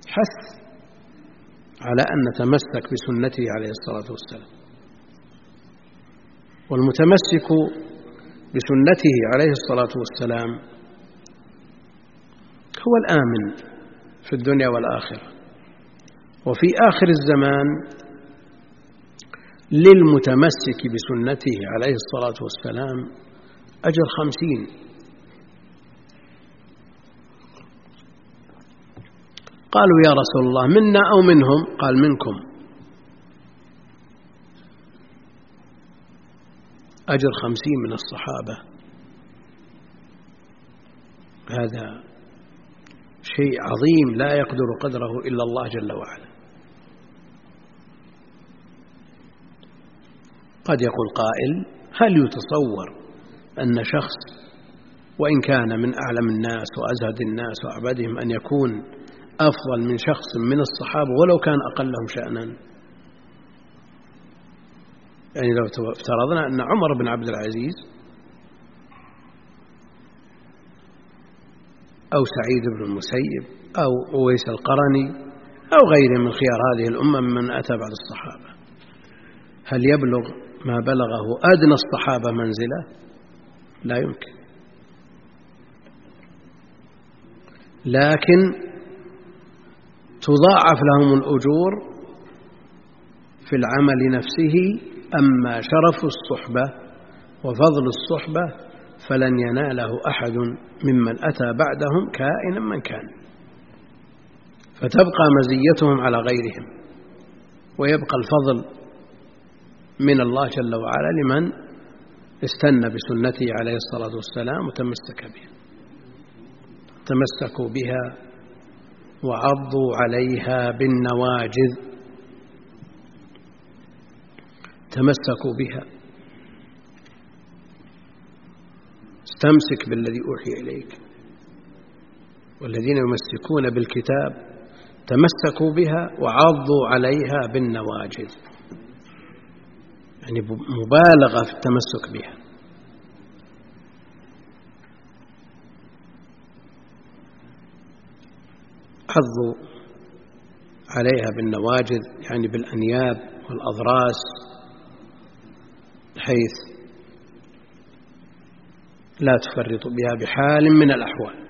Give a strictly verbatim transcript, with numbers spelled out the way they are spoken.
حث على أن نتمسك بسنته عليه الصلاة والسلام. والمتمسك بسنته عليه الصلاة والسلام هو الآمن في الدنيا والآخرة. وفي آخر الزمان للمتمسك بسنته عليه الصلاة والسلام أجر خمسين. قالوا يا رسول الله منا أو منهم؟ قال منكم. أجر خمسين من الصحابة، هذا شيء عظيم لا يقدر قدره إلا الله جل وعلا. قد يقول قائل هل يتصور أن شخص وإن كان من أعلم الناس وأزهد الناس وأعبدهم أن يكون أفضل من شخص من الصحابة ولو كان أقلهم شأنا؟ يعني لو افترضنا أن عمر بن عبد العزيز أو سعيد بن المسيب أو أويس القرني أو غيره من خيار هذه الأمة من أتى بعد الصحابة، هل يبلغ ما بلغه أدنى الصحابة منزلة؟ لا يمكن. لكن تضاعف لهم الأجور في العمل نفسه. أما شرف الصحبة وفضل الصحبة فلن يناله أحد ممن أتى بعدهم كائنا من كان، فتبقى مزيتهم على غيرهم ويبقى الفضل من الله جل وعلا لمن استنى بسنته عليه الصلاة والسلام وتمسك بها. تمسكوا بها وعضوا عليها بالنواجذ. تمسكوا بها، استمسك بالذي أوحي إليك. والذين يمسكون بالكتاب تمسكوا بها وعضوا عليها بالنواجذ، يعني مبالغة في التمسك بها. عضوا عليها بالنواجذ يعني بالأنياب والأضراس، حيث لا تفرط بها بحال من الأحوال.